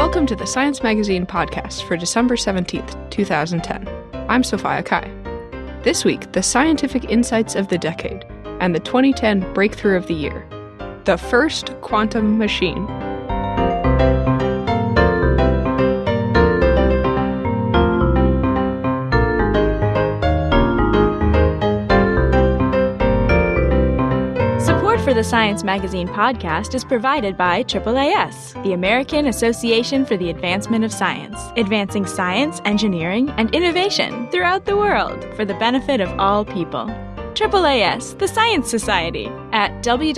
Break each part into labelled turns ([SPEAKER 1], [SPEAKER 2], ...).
[SPEAKER 1] Welcome to the Science Magazine podcast for December 17th, 2010. I'm Sophia Kai. This week, the scientific insights of the decade and the 2010 breakthrough of the year, the first quantum machine.
[SPEAKER 2] For the Science Magazine podcast is provided by AAAS, the American Association for the Advancement of Science, advancing science, engineering, and innovation throughout the world for the benefit of all people. AAAS, the Science Society, at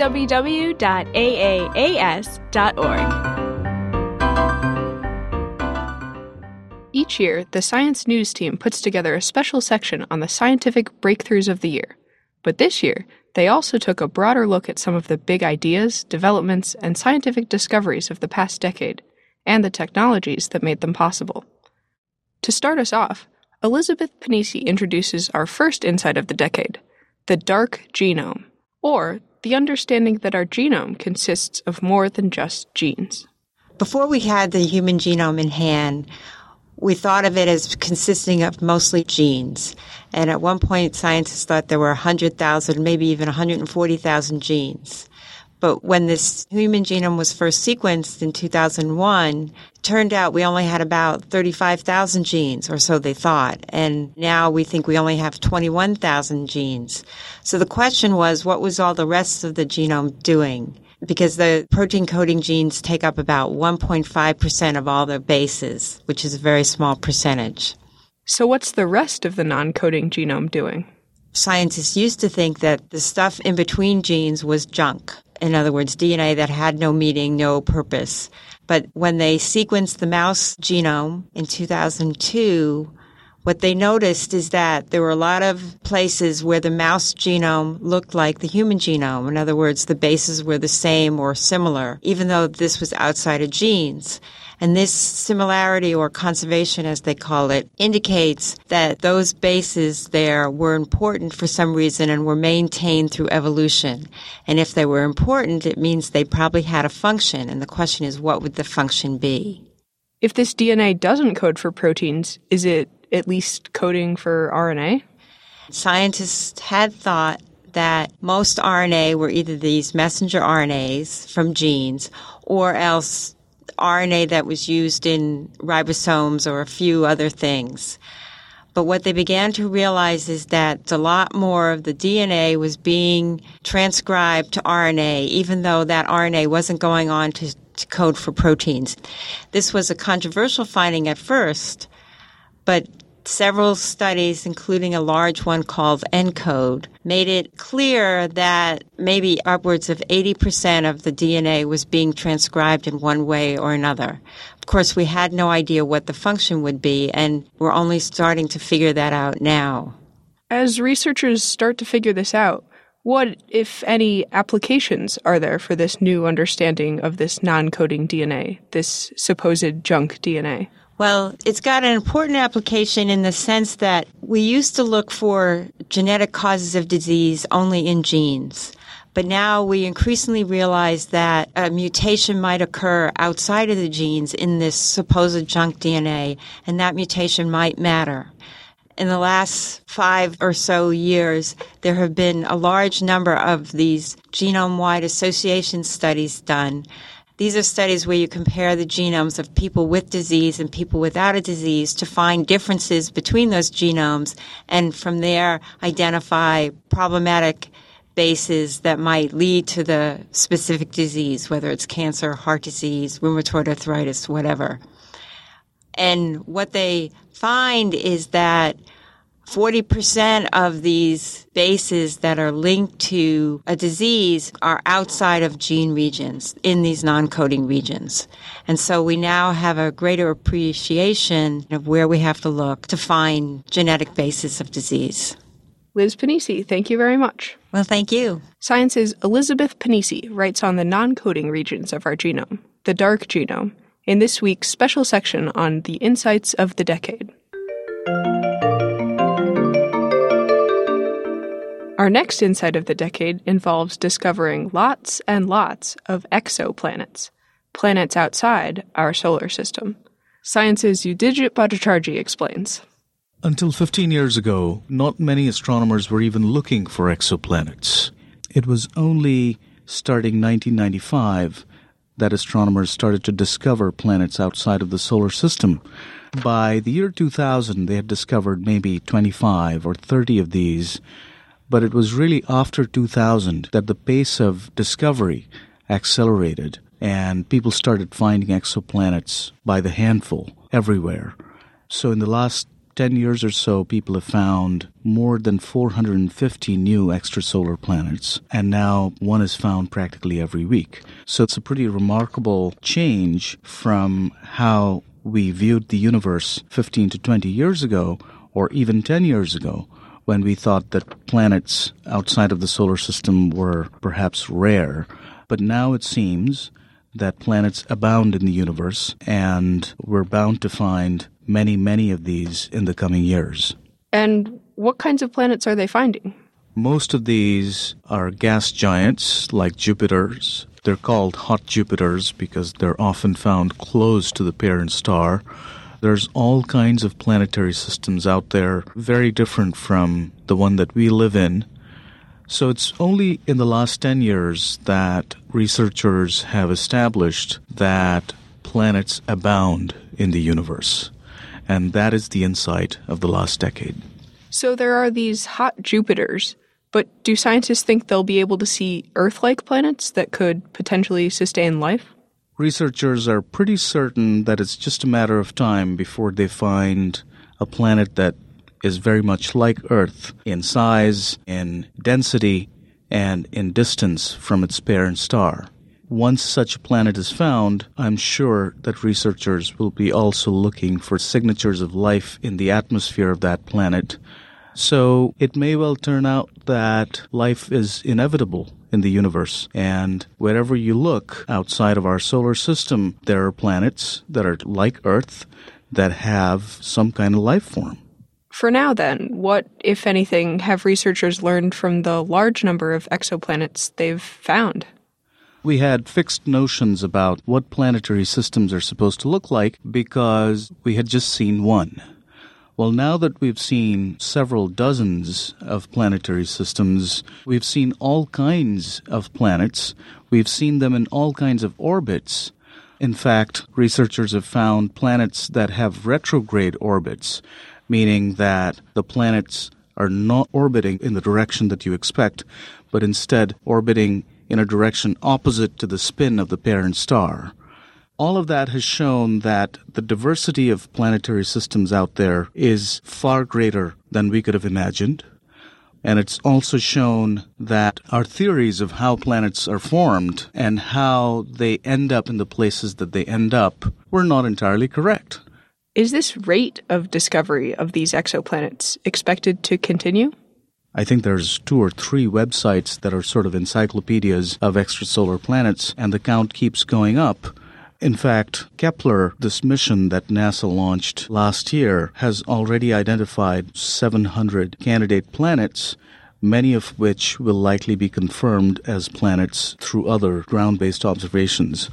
[SPEAKER 2] www.aas.org.
[SPEAKER 1] Each year, the Science News team puts together a special section on the scientific breakthroughs of the year. But this year, they also took a broader look at some of the big ideas, developments, and scientific discoveries of the past decade, and the technologies that made them possible. To start us off, Elizabeth Pennisi introduces our first insight of the decade, the dark genome, or the understanding that our genome consists of more than just genes.
[SPEAKER 3] Before we had the human genome in hand, we thought of it as consisting of mostly genes. And at one point, scientists thought there were 100,000, maybe even 140,000 genes. But when this human genome was first sequenced in 2001, it turned out we only had about 35,000 genes, or so they thought. And now we think we only have 21,000 genes. So the question was, what was all the rest of the genome doing? Because the protein-coding genes take up about 1.5% of all the bases, which is a very small percentage.
[SPEAKER 1] So what's the rest of the non-coding genome doing?
[SPEAKER 3] Scientists used to think that the stuff in between genes was junk. In other words, DNA that had no meaning, no purpose. But when they sequenced the mouse genome in 2002, what they noticed is that there were a lot of places where the mouse genome looked like the human genome. In other words, the bases were the same or similar, even though this was outside of genes. And this similarity, or conservation as they call it, indicates that those bases there were important for some reason and were maintained through evolution. And if they were important, it means they probably had a function. And the question is, what would the function be?
[SPEAKER 1] If this DNA doesn't code for proteins, is it at least coding for RNA?
[SPEAKER 3] Scientists had thought that most RNA were either these messenger RNAs from genes or else RNA that was used in ribosomes or a few other things. But what they began to realize is that a lot more of the DNA was being transcribed to RNA, even though that RNA wasn't going on to code for proteins. This was a controversial finding at first, but several studies, including a large one called ENCODE, made it clear that maybe upwards of 80% of the DNA was being transcribed in one way or another. Of course, we had no idea what the function would be, and we're only starting to figure that out now.
[SPEAKER 1] As researchers start to figure this out, what, if any, applications are there for this new understanding of this non-coding DNA, this supposed junk DNA?
[SPEAKER 3] Well, it's got an important application in the sense that we used to look for genetic causes of disease only in genes. But now we increasingly realize that a mutation might occur outside of the genes in this supposed junk DNA, and that mutation might matter. In the last 5 or so years, there have been a large number of these genome-wide association studies done. These are studies where you compare the genomes of people with disease and people without a disease to find differences between those genomes, and from there identify problematic bases that might lead to the specific disease, whether it's cancer, heart disease, rheumatoid arthritis, whatever. And what they find is that 40% of these bases that are linked to a disease are outside of gene regions, in these non-coding regions. And so we now have a greater appreciation of where we have to look to find genetic bases of disease.
[SPEAKER 1] Liz Pennisi, thank you very much.
[SPEAKER 3] Well, thank you.
[SPEAKER 1] Science's Elizabeth Pennisi writes on the non-coding regions of our genome, the dark genome, in this week's special section on the insights of the decade. Our next insight of the decade involves discovering lots and lots of exoplanets. planets outside our solar system. Science's Udijit Bhattacharjee explains.
[SPEAKER 4] Until 15 years ago, not many astronomers were even looking for exoplanets. It was only starting 1995 that astronomers started to discover planets outside of the solar system. By the year 2000, they had discovered maybe 25 or 30 of these, but it was really after 2000 that the pace of discovery accelerated and people started finding exoplanets by the handful everywhere. So in the last 10 years or so, people have found more than 450 new extrasolar planets, and now one is found practically every week. So it's a pretty remarkable change from how we viewed the universe 15 to 20 years ago, or even 10 years ago, when we thought that planets outside of the solar system were perhaps rare. But now it seems that planets abound in the universe, and we're bound to find many, many of these in the coming years.
[SPEAKER 1] And what kinds of planets are they finding?
[SPEAKER 4] Most of these are gas giants like Jupiters. They're called hot Jupiters because they're often found close to the parent star. There's all kinds of planetary systems out there, very different from the one that we live in. So it's only in the last 10 years that researchers have established that planets abound in the universe. And that is the insight of the last decade.
[SPEAKER 1] So there are these hot Jupiters, but do scientists think they'll be able to see Earth-like planets that could potentially sustain life?
[SPEAKER 4] Researchers are pretty certain that it's just a matter of time before they find a planet that is very much like Earth in size, in density, and in distance from its parent star. Once such a planet is found, I'm sure that researchers will be also looking for signatures of life in the atmosphere of that planet. So it may well turn out that life is inevitable in the universe. And wherever you look outside of our solar system, there are planets that are like Earth that have some kind of life form.
[SPEAKER 1] For now, then, what, if anything, have researchers learned from the large number of exoplanets they've found?
[SPEAKER 4] We had fixed notions about what planetary systems are supposed to look like because we had just seen one. Well, now that we've seen several dozens of planetary systems, we've seen all kinds of planets. We've seen them in all kinds of orbits. In fact, researchers have found planets that have retrograde orbits, meaning that the planets are not orbiting in the direction that you expect, but instead orbiting in a direction opposite to the spin of the parent star. All of that has shown that the diversity of planetary systems out there is far greater than we could have imagined. And it's also shown that our theories of how planets are formed and how they end up in the places that they end up were not entirely correct.
[SPEAKER 1] Is this rate of discovery of these exoplanets expected to continue?
[SPEAKER 4] I think there's 2 or 3 websites that are sort of encyclopedias of extrasolar planets, and the count keeps going up. In fact, Kepler, this mission that NASA launched last year, has already identified 700 candidate planets, many of which will likely be confirmed as planets through other ground-based observations.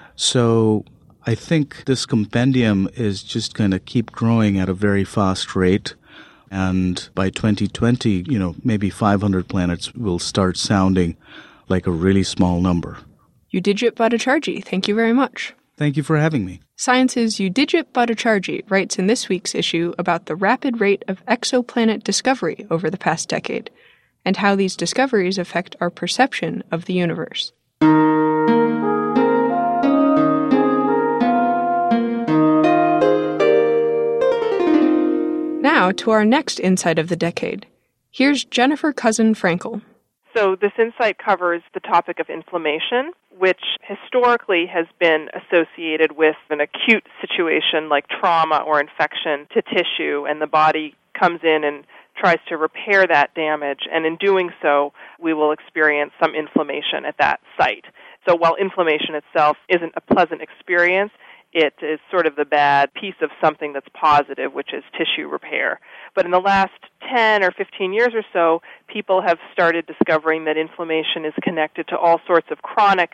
[SPEAKER 4] So I think this compendium is just going to keep growing at a very fast rate. And by 2020, maybe 500 planets will start sounding like a really small number.
[SPEAKER 1] Udijit Bhattacharjee, thank you very much.
[SPEAKER 4] Thank you for having me.
[SPEAKER 1] Science's Udijit Bhattacharjee writes in this week's issue about the rapid rate of exoplanet discovery over the past decade, and how these discoveries affect our perception of the universe. Now to our next insight of the decade. Here's Jennifer Cousin-Frankel.
[SPEAKER 5] So this insight covers the topic of inflammation, which historically has been associated with an acute situation like trauma or infection to tissue, and the body comes in and tries to repair that damage, and in doing so, we will experience some inflammation at that site. So while inflammation itself isn't a pleasant experience, it is sort of the bad piece of something that's positive, which is tissue repair. But in the last 10 or 15 years or so, people have started discovering that inflammation is connected to all sorts of chronic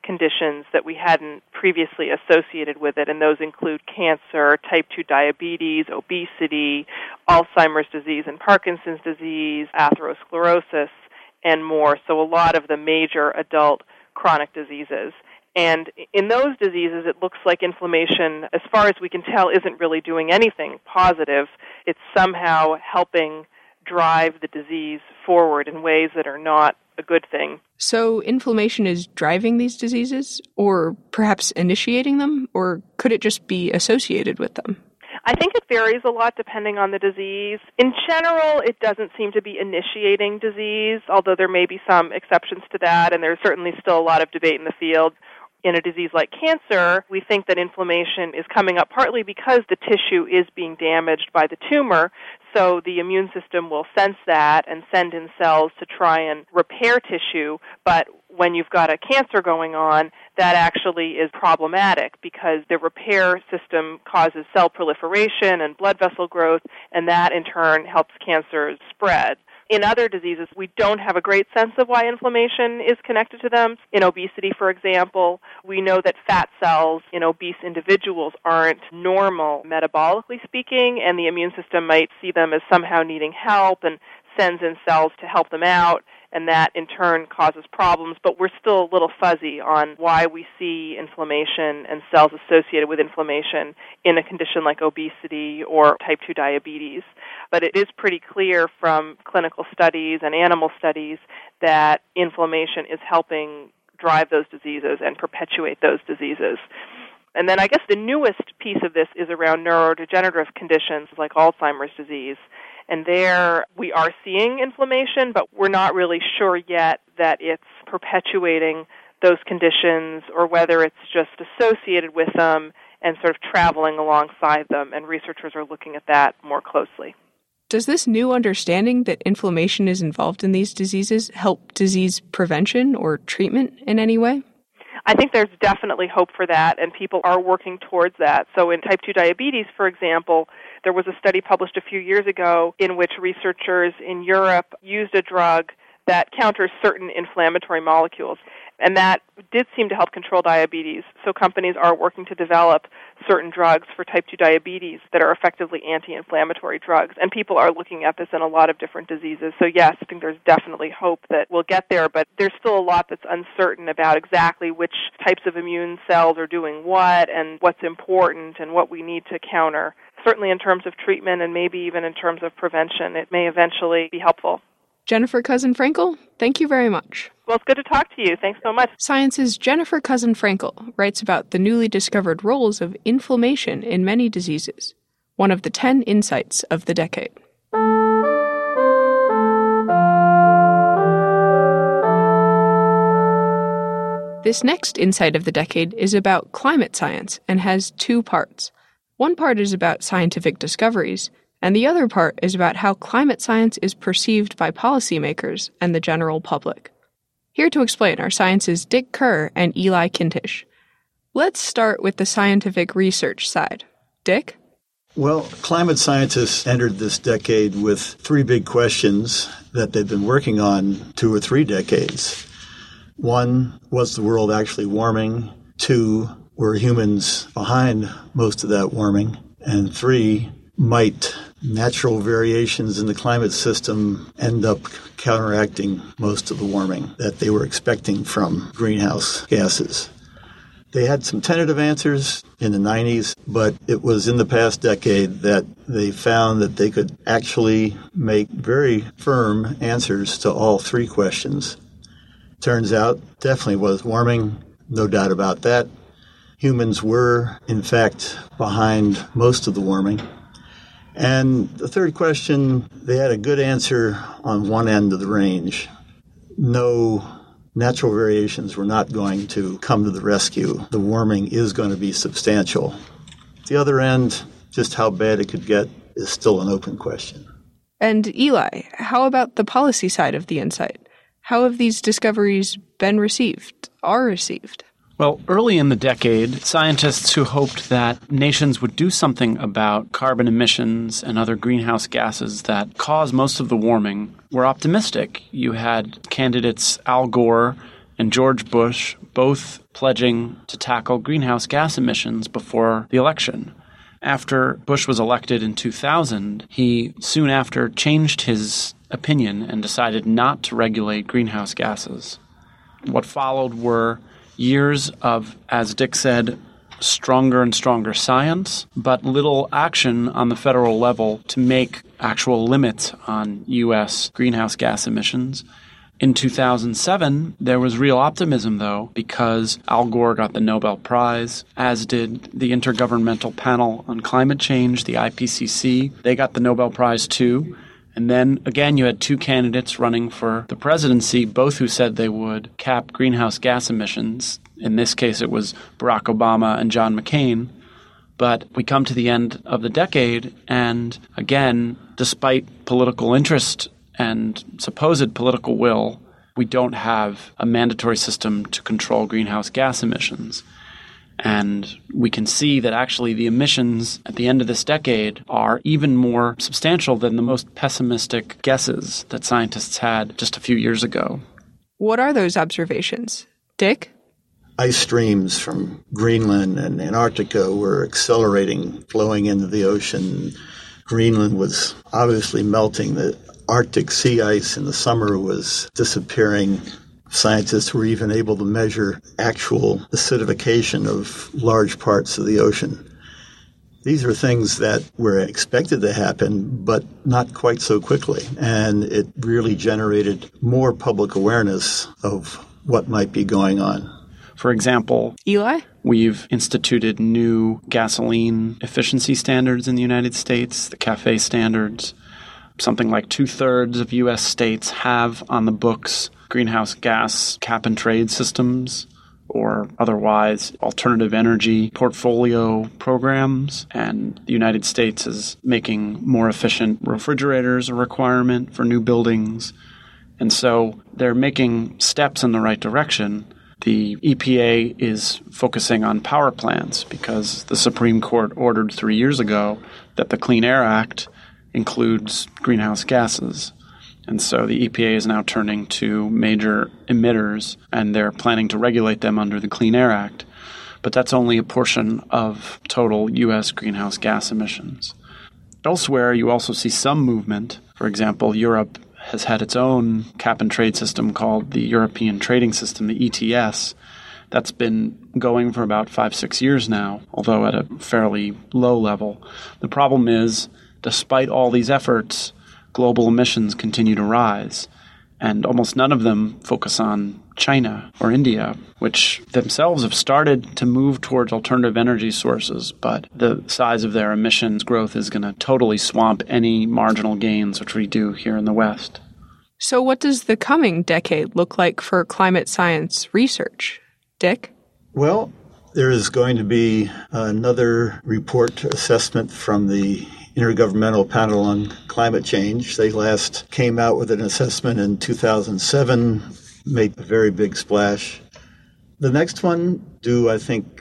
[SPEAKER 5] conditions that we hadn't previously associated with it, and those include cancer, type 2 diabetes, obesity, Alzheimer's disease and Parkinson's disease, atherosclerosis, and more. So a lot of the major adult chronic diseases. And in those diseases, it looks like inflammation, as far as we can tell, isn't really doing anything positive. It's somehow helping drive the disease forward in ways that are not a good thing.
[SPEAKER 1] So inflammation is driving these diseases, or perhaps initiating them, or could it just be associated with them?
[SPEAKER 5] I think it varies a lot depending on the disease. In general, it doesn't seem to be initiating disease, although there may be some exceptions to that, and there's certainly still a lot of debate in the field. In a disease like cancer, we think that inflammation is coming up partly because the tissue is being damaged by the tumor, so the immune system will sense that and send in cells to try and repair tissue, but when you've got a cancer going on, that actually is problematic because the repair system causes cell proliferation and blood vessel growth, and that in turn helps cancer spread. In other diseases, we don't have a great sense of why inflammation is connected to them. In obesity, for example, we know that fat cells in obese individuals aren't normal, metabolically speaking, and the immune system might see them as somehow needing help and sends in cells to help them out, and that in turn causes problems. But we're still a little fuzzy on why we see inflammation and cells associated with inflammation in a condition like obesity or type 2 diabetes. But it is pretty clear from clinical studies and animal studies that inflammation is helping drive those diseases and perpetuate those diseases. And then I guess the newest piece of this is around neurodegenerative conditions like Alzheimer's disease. And there we are seeing inflammation, but we're not really sure yet that it's perpetuating those conditions or whether it's just associated with them and sort of traveling alongside them. And researchers are looking at that more closely.
[SPEAKER 1] Does this new understanding that inflammation is involved in these diseases help disease prevention or treatment in any way?
[SPEAKER 5] I think there's definitely hope for that, and people are working towards that. So in type 2 diabetes, for example, there was a study published a few years ago in which researchers in Europe used a drug that counters certain inflammatory molecules, and that did seem to help control diabetes. So companies are working to develop certain drugs for type 2 diabetes that are effectively anti-inflammatory drugs, and people are looking at this in a lot of different diseases. So yes, I think there's definitely hope that we'll get there, but there's still a lot that's uncertain about exactly which types of immune cells are doing what and what's important and what we need to counter. Certainly in terms of treatment and maybe even in terms of prevention, it may eventually be helpful.
[SPEAKER 1] Jennifer Cousin-Frankel, thank you very much.
[SPEAKER 5] Well, it's good to talk to you. Thanks so much.
[SPEAKER 1] Science's Jennifer Cousin-Frankel writes about the newly discovered roles of inflammation in many diseases, one of the 10 insights of the decade. This next insight of the decade is about climate science and has two parts. One part is about scientific discoveries, and the other part is about how climate science is perceived by policymakers and the general public. Here to explain are Science's Dick Kerr and Eli Kintish. Let's start with the scientific research side. Dick?
[SPEAKER 6] Well, climate scientists entered this decade with three big questions that they've been working on 2 or 3 decades. One, was the world actually warming? 2, were humans behind most of that warming? And 3, might natural variations in the climate system end up counteracting most of the warming that they were expecting from greenhouse gases? They had some tentative answers in the 90s, but it was in the past decade that they found that they could actually make very firm answers to all 3 questions. Turns out, definitely was warming, no doubt about that. Humans were, in fact, behind most of the warming. And the third question, they had a good answer on one end of the range. No, natural variations were not going to come to the rescue. The warming is going to be substantial. The other end, just how bad it could get, is still an open question.
[SPEAKER 1] And Eli, how about the policy side of the insight? How have these discoveries been received, are received?
[SPEAKER 7] Well, early in the decade, scientists who hoped that nations would do something about carbon emissions and other greenhouse gases that cause most of the warming were optimistic. You had candidates Al Gore and George Bush, both pledging to tackle greenhouse gas emissions before the election. After Bush was elected in 2000, he soon after changed his opinion and decided not to regulate greenhouse gases. What followed were years of, as Dick said, stronger and stronger science, but little action on the federal level to make actual limits on U.S. greenhouse gas emissions. In 2007, there was real optimism, though, because Al Gore got the Nobel Prize, as did the Intergovernmental Panel on Climate Change, the IPCC. They got the Nobel Prize, too. And then, again, you had two candidates running for the presidency, both who said they would cap greenhouse gas emissions. In this case, it was Barack Obama and John McCain. But we come to the end of the decade, and again, despite political interest and supposed political will, we don't have a mandatory system to control greenhouse gas emissions. And we can see that actually the emissions at the end of this decade are even more substantial than the most pessimistic guesses that scientists had just a few years ago.
[SPEAKER 1] What are those observations? Dick?
[SPEAKER 6] Ice streams from Greenland and Antarctica were accelerating, flowing into the ocean. Greenland was obviously melting. The Arctic sea ice in the summer was disappearing. Scientists were even able to measure actual acidification of large parts of the ocean. These are things that were expected to happen, but not quite so quickly. And it really generated more public awareness of what might be going on.
[SPEAKER 7] For example,
[SPEAKER 1] Eli?
[SPEAKER 7] We've instituted new gasoline efficiency standards in the United States, the CAFE standards. Something like 2/3 of U.S. states have on the books greenhouse gas cap-and-trade systems or otherwise alternative energy portfolio programs. And the United States is making more efficient refrigerators a requirement for new buildings. And so they're making steps in the right direction. The EPA is focusing on power plants because the Supreme Court ordered 3 years ago that the Clean Air Act includes greenhouse gases. And so the EPA is now turning to major emitters, and they're planning to regulate them under the Clean Air Act. But that's only a portion of total U.S. greenhouse gas emissions. Elsewhere, you also see some movement. For example, Europe has had its own cap-and-trade system called the European Trading System, the ETS. That's been going for about 5-6 years now, although at a fairly low level. The problem is, despite all these efforts, global emissions continue to rise, and almost none of them focus on China or India, which themselves have started to move towards alternative energy sources, but the size of their emissions growth is going to totally swamp any marginal gains which we do here in the West.
[SPEAKER 1] So what does the coming decade look like for climate science research? Dick?
[SPEAKER 6] Well, there is going to be another report assessment from the Intergovernmental Panel on Climate Change. They last came out with an assessment in 2007, made a very big splash. The next one, due I think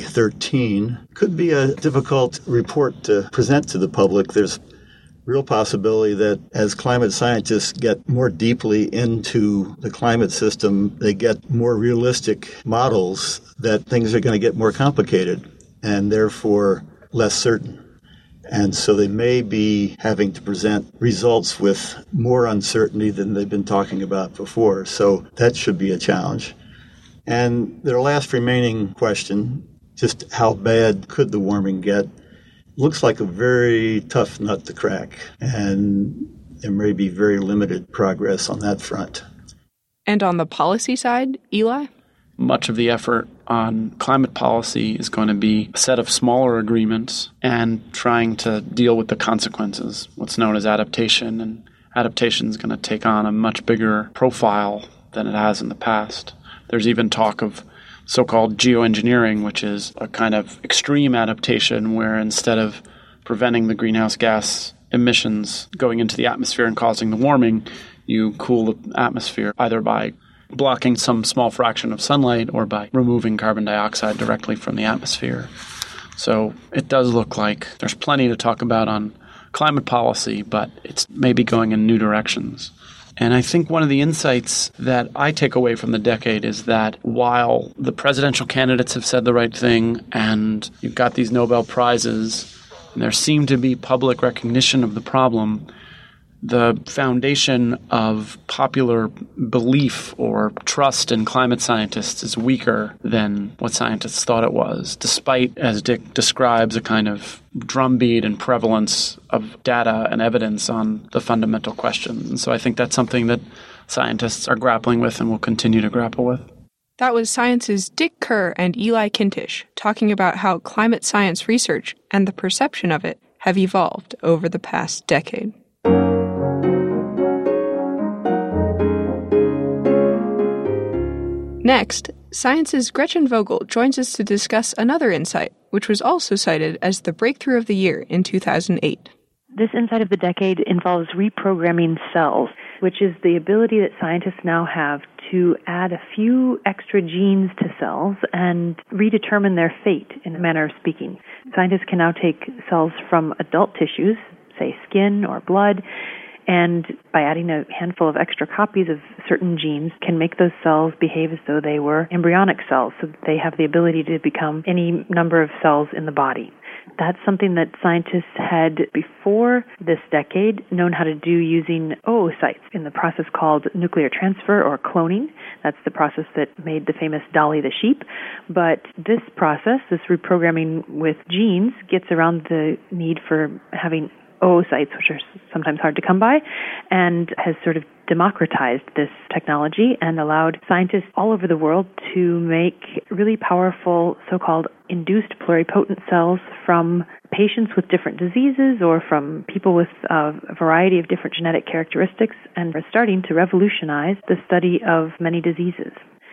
[SPEAKER 6] 2013, could be a difficult report to present to the public. There's real possibility that as climate scientists get more deeply into the climate system, they get more realistic models, that things are going to get more complicated and therefore less certain. And so they may be having to present results with more uncertainty than they've been talking about before. So that should be a challenge. And their last remaining question, just how bad could the warming get, looks like a very tough nut to crack. And there may be very limited progress on that front.
[SPEAKER 1] And on the policy side, Eli?
[SPEAKER 7] Much of the effort on climate policy is going to be a set of smaller agreements and trying to deal with the consequences, what's known as adaptation. And adaptation is going to take on a much bigger profile than it has in the past. There's even talk of so-called geoengineering, which is a kind of extreme adaptation where instead of preventing the greenhouse gas emissions going into the atmosphere and causing the warming, you cool the atmosphere either by blocking some small fraction of sunlight or by removing carbon dioxide directly from the atmosphere. So it does look like there's plenty to talk about on climate policy, but it's maybe going in new directions. And I think one of the insights that I take away from the decade is that while the presidential candidates have said the right thing and you've got these Nobel Prizes and there seemed to be public recognition of the problem, the foundation of popular belief or trust in climate scientists is weaker than what scientists thought it was, despite, as Dick describes, a kind of drumbeat and prevalence of data and evidence on the fundamental questions. And so I think that's something that scientists are grappling with and will continue to grapple with.
[SPEAKER 1] That was Science's Dick Kerr and Eli Kintish talking about how climate science research and the perception of it have evolved over the past decade. Next, Science's Gretchen Vogel joins us to discuss another insight, which was also cited as the breakthrough of the year in 2008.
[SPEAKER 8] This insight of the decade involves reprogramming cells, which is the ability that scientists now have to add a few extra genes to cells and redetermine their fate, in a manner of speaking. Scientists can now take cells from adult tissues, say skin or blood, and by adding a handful of extra copies of certain genes can make those cells behave as though they were embryonic cells, so that they have the ability to become any number of cells in the body. That's something that scientists had, before this decade, known how to do using oocytes in the process called nuclear transfer or cloning. That's the process that made the famous Dolly the sheep. But this process, this reprogramming with genes, gets around the need for having oocytes, which are sometimes hard to come by, and has sort of democratized this technology and allowed scientists all over the world to make really powerful so-called induced pluripotent cells from patients with different diseases or from people with a variety of different genetic characteristics, and are starting to revolutionize the study of many diseases.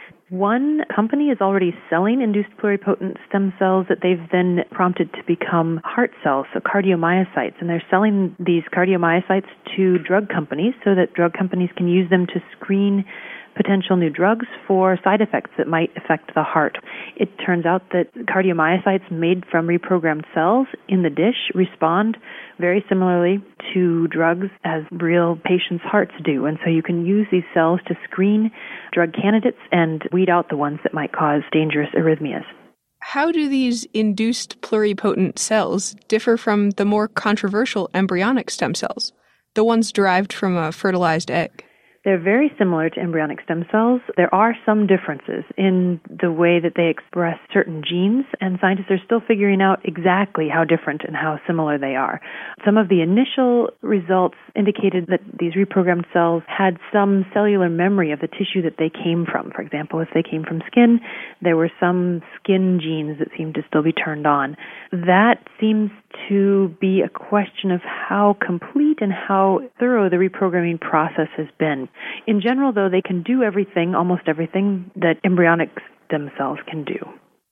[SPEAKER 8] One company is already selling induced pluripotent stem cells that they've then prompted to become heart cells, so cardiomyocytes. And they're selling these cardiomyocytes to drug companies so that drug companies can use them to screen potential new drugs for side effects that might affect the heart. It turns out that cardiomyocytes made from reprogrammed cells in the dish respond very similarly to drugs as real patients' hearts do. And so you can use these cells to screen drug candidates and weed out the ones that might cause dangerous arrhythmias.
[SPEAKER 1] How do these induced pluripotent cells differ from the more controversial embryonic stem cells, the ones derived from a fertilized egg?
[SPEAKER 8] They're very similar to embryonic stem cells. There are some differences in the way that they express certain genes, and scientists are still figuring out exactly how different and how similar they are. Some of the initial results indicated that these reprogrammed cells had some cellular memory of the tissue that they came from. For example, if they came from skin, there were some skin genes that seemed to still be turned on. That seems to be a question of how complete and how thorough the reprogramming process has been. In general, though, they can do everything, almost everything, that embryonic stem cells can do.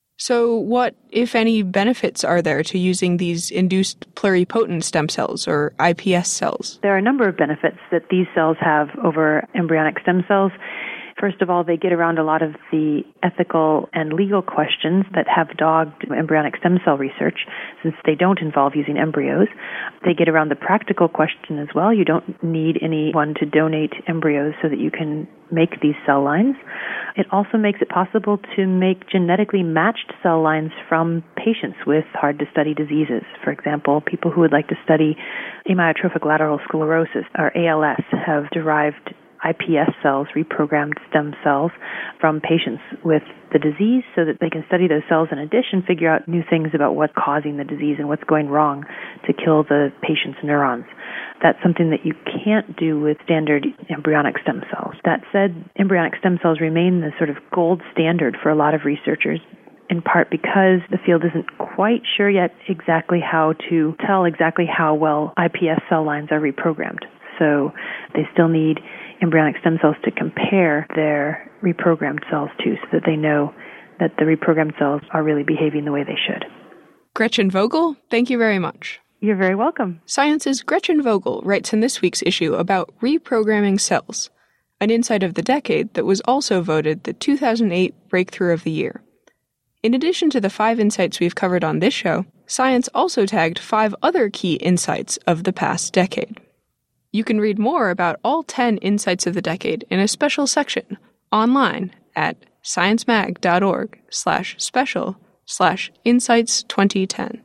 [SPEAKER 1] So what, if any, benefits are there to using these induced pluripotent stem cells, or iPS cells?
[SPEAKER 8] There are a number of benefits that these cells have over embryonic stem cells. First of all, they get around a lot of the ethical and legal questions that have dogged embryonic stem cell research, since they don't involve using embryos. They get around the practical question as well. You don't need anyone to donate embryos so that you can make these cell lines. It also makes it possible to make genetically matched cell lines from patients with hard-to-study diseases. For example, people who would like to study amyotrophic lateral sclerosis, or ALS, have derived iPS cells, reprogrammed stem cells, from patients with the disease so that they can study those cells in addition, figure out new things about what's causing the disease and what's going wrong to kill the patient's neurons. That's something that you can't do with standard embryonic stem cells. That said, embryonic stem cells remain the sort of gold standard for a lot of researchers, in part because the field isn't quite sure yet exactly how to tell exactly how well iPS cell lines are reprogrammed. So they still need embryonic stem cells to compare their reprogrammed cells to, so that they know that the reprogrammed cells are really behaving the way they should.
[SPEAKER 1] Gretchen Vogel, thank you very much.
[SPEAKER 8] You're very welcome.
[SPEAKER 1] Science's Gretchen Vogel writes in this week's issue about reprogramming cells, an insight of the decade that was also voted the 2008 Breakthrough of the Year. In addition to the 5 insights we've covered on this show, Science also tagged 5 other key insights of the past decade. You can read more about all 10 insights of the decade in a special section online at sciencemag.org/special/insights2010.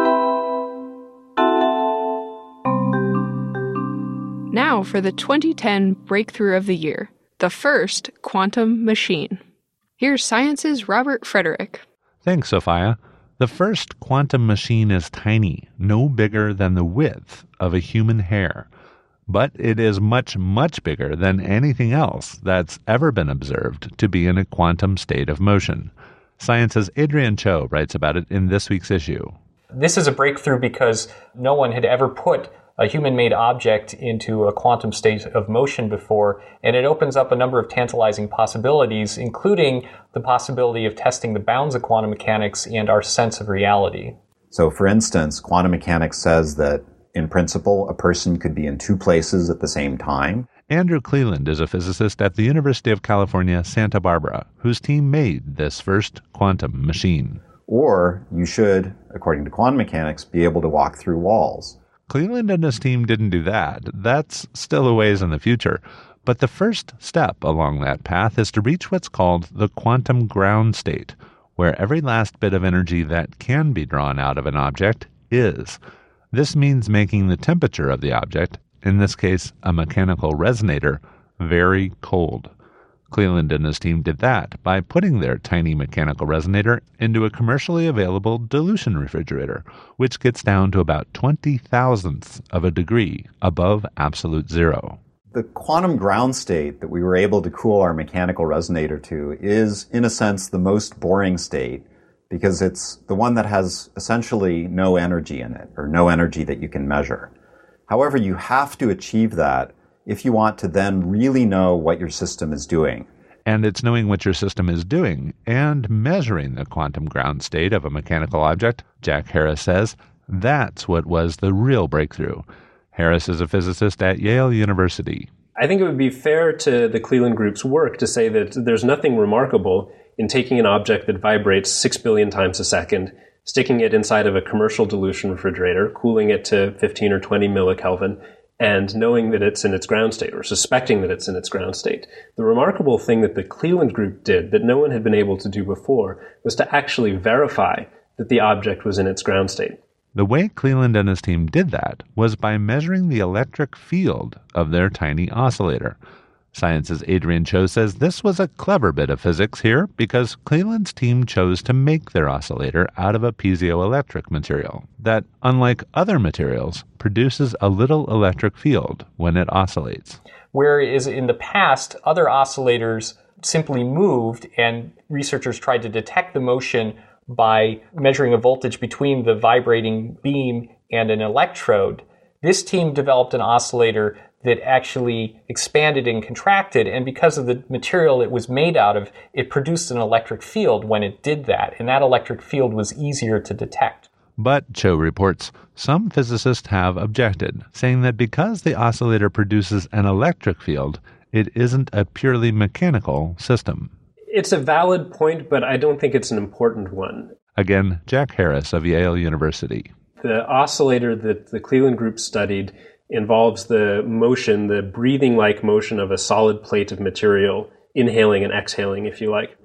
[SPEAKER 1] Now for the 2010 Breakthrough of the Year, the first quantum machine. Here's Science's Robert Frederick.
[SPEAKER 9] Thanks, Sophia. The first quantum machine is tiny, no bigger than the width of a human hair. But it is much, much bigger than anything else that's ever been observed to be in a quantum state of motion. Science's Adrian Cho writes about it in this week's issue.
[SPEAKER 10] This is a breakthrough because no one had ever put a human-made object into a quantum state of motion before, and it opens up a number of tantalizing possibilities, including the possibility of testing the bounds of quantum mechanics and our sense of reality.
[SPEAKER 11] So, for instance, quantum mechanics says that, in principle, a person could be in two places at the same time.
[SPEAKER 9] Andrew Cleland is a physicist at the University of California, Santa Barbara, whose team made this first quantum machine.
[SPEAKER 11] Or you should, according to quantum mechanics, be able to walk through walls.
[SPEAKER 9] Cleland and his team didn't do that. That's still a ways in the future. But the first step along that path is to reach what's called the quantum ground state, where every last bit of energy that can be drawn out of an object is. This means making the temperature of the object, in this case a mechanical resonator, very cold. Cleland and his team did that by putting their tiny mechanical resonator into a commercially available dilution refrigerator, which gets down to about 20,000ths of a degree above absolute zero.
[SPEAKER 11] The quantum ground state that we were able to cool our mechanical resonator to is, in a sense, the most boring state because it's the one that has essentially no energy in it, or no energy that you can measure. However, you have to achieve that if you want to then really know what your system is doing.
[SPEAKER 9] And it's knowing what your system is doing and measuring the quantum ground state of a mechanical object, Jack Harris says, that's what was the real breakthrough. Harris is a physicist at Yale University.
[SPEAKER 12] I think it would be fair to the Cleland Group's work to say that there's nothing remarkable in taking an object that vibrates 6 billion times a second, sticking it inside of a commercial dilution refrigerator, cooling it to 15 or 20 millikelvin, and knowing that it's in its ground state, or suspecting that it's in its ground state. The remarkable thing that the Cleland Group did that no one had been able to do before was to actually verify that the object was in its ground state.
[SPEAKER 9] The way Cleland and his team did that was by measuring the electric field of their tiny oscillator. Science's Adrian Cho says this was a clever bit of physics here because Cleland's team chose to make their oscillator out of a piezoelectric material that, unlike other materials, produces a little electric field when it oscillates.
[SPEAKER 10] Whereas in the past, other oscillators simply moved and researchers tried to detect the motion by measuring a voltage between the vibrating beam and an electrode. This team developed an oscillator that actually expanded and contracted, and because of the material it was made out of, it produced an electric field when it did that, and that electric field was easier to detect.
[SPEAKER 9] But, Cho reports, some physicists have objected, saying that because the oscillator produces an electric field, it isn't a purely mechanical system.
[SPEAKER 12] It's a valid point, but I don't think it's an important one.
[SPEAKER 9] Again, Jack Harris of Yale University.
[SPEAKER 12] The oscillator that the Cleland Group studied involves the motion, the breathing-like motion of a solid plate of material, inhaling and exhaling, if you like.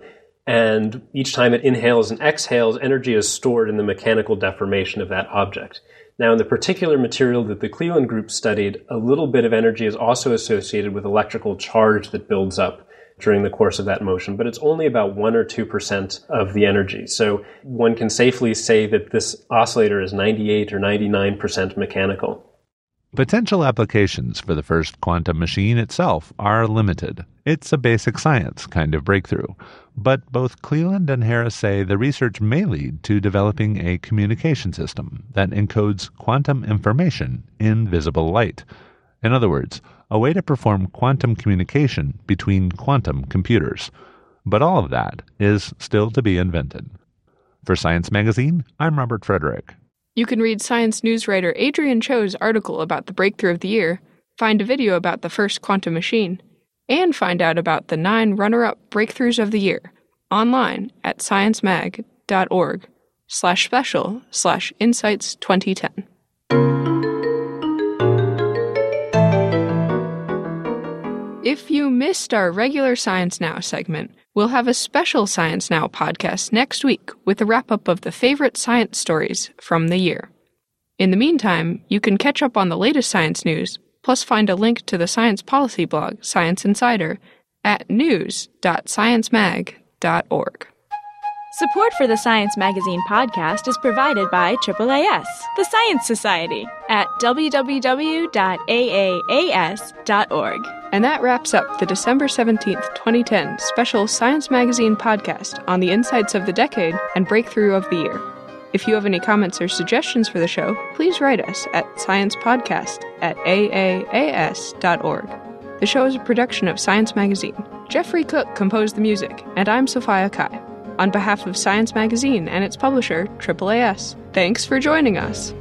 [SPEAKER 12] And each time it inhales and exhales, energy is stored in the mechanical deformation of that object. Now, in the particular material that the Cleland Group studied, a little bit of energy is also associated with electrical charge that builds up during the course of that motion, but it's only about 1 or 2% of the energy. So one can safely say that this oscillator is 98 or 99% mechanical.
[SPEAKER 9] Potential applications for the first quantum machine itself are limited. It's a basic science kind of breakthrough. But both Cleland and Harris say the research may lead to developing a communication system that encodes quantum information in visible light. In other words, a way to perform quantum communication between quantum computers. But all of that is still to be invented. For Science Magazine, I'm Robert Frederick.
[SPEAKER 1] You can read Science news writer Adrian Cho's article about the breakthrough of the year, find a video about the first quantum machine, and find out about the 9 runner-up breakthroughs of the year online at sciencemag.org/special/insights2010. If you missed our regular Science Now segment, we'll have a special Science Now podcast next week with a wrap-up of the favorite science stories from the year. In the meantime, you can catch up on the latest science news, plus find a link to the science policy blog, Science Insider, at news.sciencemag.org.
[SPEAKER 2] Support for the Science Magazine podcast is provided by AAAS, the Science Society, at www.aaas.org.
[SPEAKER 1] And that wraps up the December 17th, 2010 special Science Magazine podcast on the insights of the decade and breakthrough of the year. If you have any comments or suggestions for the show, please write us at sciencepodcast@aaas.org. The show is a production of Science Magazine. Jeffrey Cook composed the music, and I'm Sophia Kai. On behalf of Science Magazine and its publisher, AAAS, thanks for joining us.